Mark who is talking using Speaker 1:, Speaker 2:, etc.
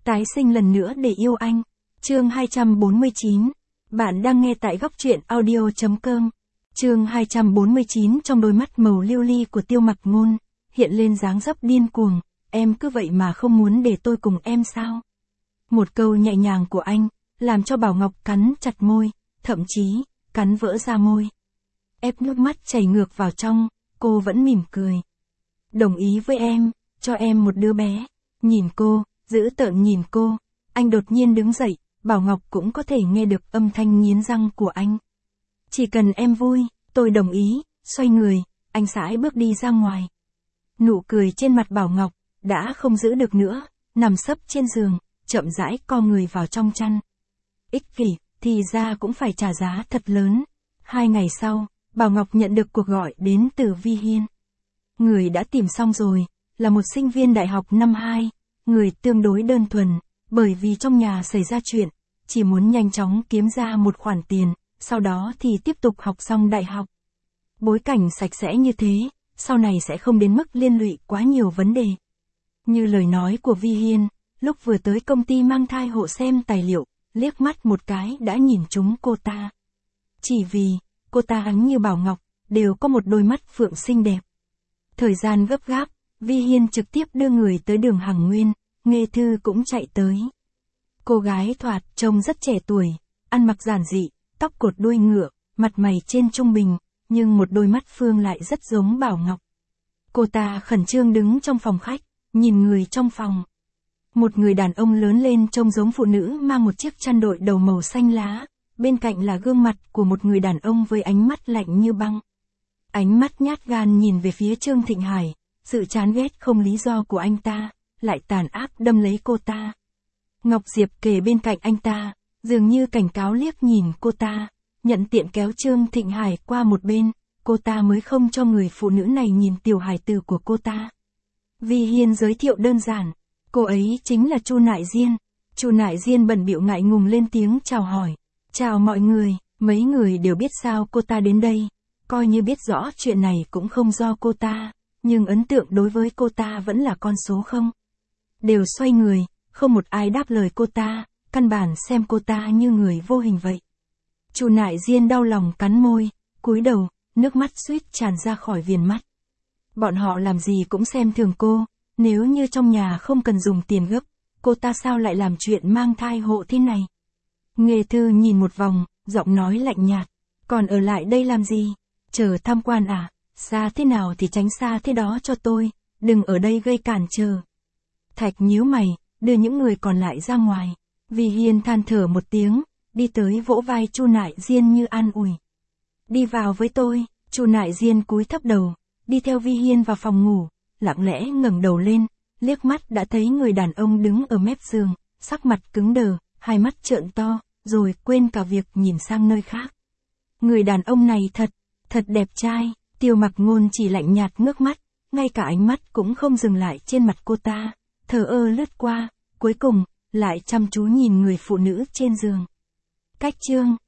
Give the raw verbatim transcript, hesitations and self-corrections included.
Speaker 1: tái sinh lần nữa để yêu anh. Chương hai trăm bốn mươi chín. Bạn đang nghe tại góc truyện audio chấm com. Chương hai trăm bốn mươi chín. Trong đôi mắt màu lưu ly của Tiêu Mặc Ngôn hiện lên dáng dấp điên cuồng, em cứ vậy mà không muốn để tôi cùng em sao? Một câu nhẹ nhàng của anh làm cho Bảo Ngọc cắn chặt môi, thậm chí cắn vỡ ra môi. Ép nước mắt chảy ngược vào trong, cô vẫn mỉm cười. Đồng ý với em, cho em một đứa bé. Nhìn cô, dữ tợn nhìn cô, anh đột nhiên đứng dậy, Bảo Ngọc cũng có thể nghe được âm thanh nghiến răng của anh. Chỉ cần em vui, tôi đồng ý. Xoay người, anh sải bước đi ra ngoài. Nụ cười trên mặt Bảo Ngọc đã không giữ được nữa, nằm sấp trên giường, chậm rãi co người vào trong chăn. Ích kỷ, thì ra cũng phải trả giá thật lớn. Hai ngày sau, Bảo Ngọc nhận được cuộc gọi đến từ Vi Hiên. Người đã tìm xong rồi, là một sinh viên đại học năm hai, người tương đối đơn thuần, bởi vì trong nhà xảy ra chuyện, chỉ muốn nhanh chóng kiếm ra một khoản tiền, sau đó thì tiếp tục học xong đại học. Bối cảnh sạch sẽ như thế, sau này sẽ không đến mức liên lụy quá nhiều vấn đề. Như lời nói của Vi Hiên, lúc vừa tới công ty mang thai hộ xem tài liệu, liếc mắt một cái đã nhìn trúng cô ta. Chỉ vì, cô ta hắn như Bảo Ngọc, đều có một đôi mắt phượng xinh đẹp. Thời gian gấp gáp, Vi Hiên trực tiếp đưa người tới đường Hằng Nguyên, Nghê Thư cũng chạy tới. Cô gái thoạt trông rất trẻ tuổi, ăn mặc giản dị, tóc cột đuôi ngựa, mặt mày trên trung bình, nhưng một đôi mắt phương lại rất giống Bảo Ngọc. Cô ta khẩn trương đứng trong phòng khách, nhìn người trong phòng. Một người đàn ông lớn lên trông giống phụ nữ mang một chiếc chăn đội đầu màu xanh lá, bên cạnh là gương mặt của một người đàn ông với ánh mắt lạnh như băng. Ánh mắt nhát gan nhìn về phía Trương Thịnh Hải, sự chán ghét không lý do của anh ta, lại tàn ác đâm lấy cô ta. Ngọc Diệp kề bên cạnh anh ta, dường như cảnh cáo liếc nhìn cô ta, nhận tiện kéo Trương Thịnh Hải qua một bên, cô ta mới không cho người phụ nữ này nhìn tiểu hài tử của cô ta. Vi Hiên giới thiệu đơn giản, cô ấy chính là Chu Nại Diên. Chu Nại Diên bận bịu ngại ngùng lên tiếng chào hỏi. Chào mọi người, mấy người đều biết sao cô ta đến đây, coi như biết rõ chuyện này cũng không do cô ta, nhưng ấn tượng đối với cô ta vẫn là con số không. Đều xoay người, không một ai đáp lời cô ta, căn bản xem cô ta như người vô hình vậy. Chu Nại Diên đau lòng cắn môi, cúi đầu, nước mắt suýt tràn ra khỏi viền mắt. Bọn họ làm gì cũng xem thường cô, nếu như trong nhà không cần dùng tiền gấp, cô ta sao lại làm chuyện mang thai hộ thế này? Nghê Thư nhìn một vòng, giọng nói lạnh nhạt, còn ở lại đây làm gì? Chờ tham quan à? Xa thế nào thì tránh xa thế đó cho tôi, đừng ở đây gây cản trở. Thạch nhíu mày, đưa những người còn lại ra ngoài. Vi Hiên than thở một tiếng, đi tới vỗ vai Chu Nại Diên như an ủi. Đi vào với tôi. Chu Nại Diên cúi thấp đầu, đi theo Vi Hiên vào phòng ngủ, lặng lẽ ngẩng đầu lên, liếc mắt đã thấy người đàn ông đứng ở mép giường, sắc mặt cứng đờ, hai mắt trợn to, rồi quên cả việc nhìn sang nơi khác. Người đàn ông này thật, thật đẹp trai. Tiêu Mặc Ngôn chỉ lạnh nhạt ngước mắt, ngay cả ánh mắt cũng không dừng lại trên mặt cô ta, thờ ơ lướt qua, cuối cùng lại chăm chú nhìn người phụ nữ trên giường. Cách chương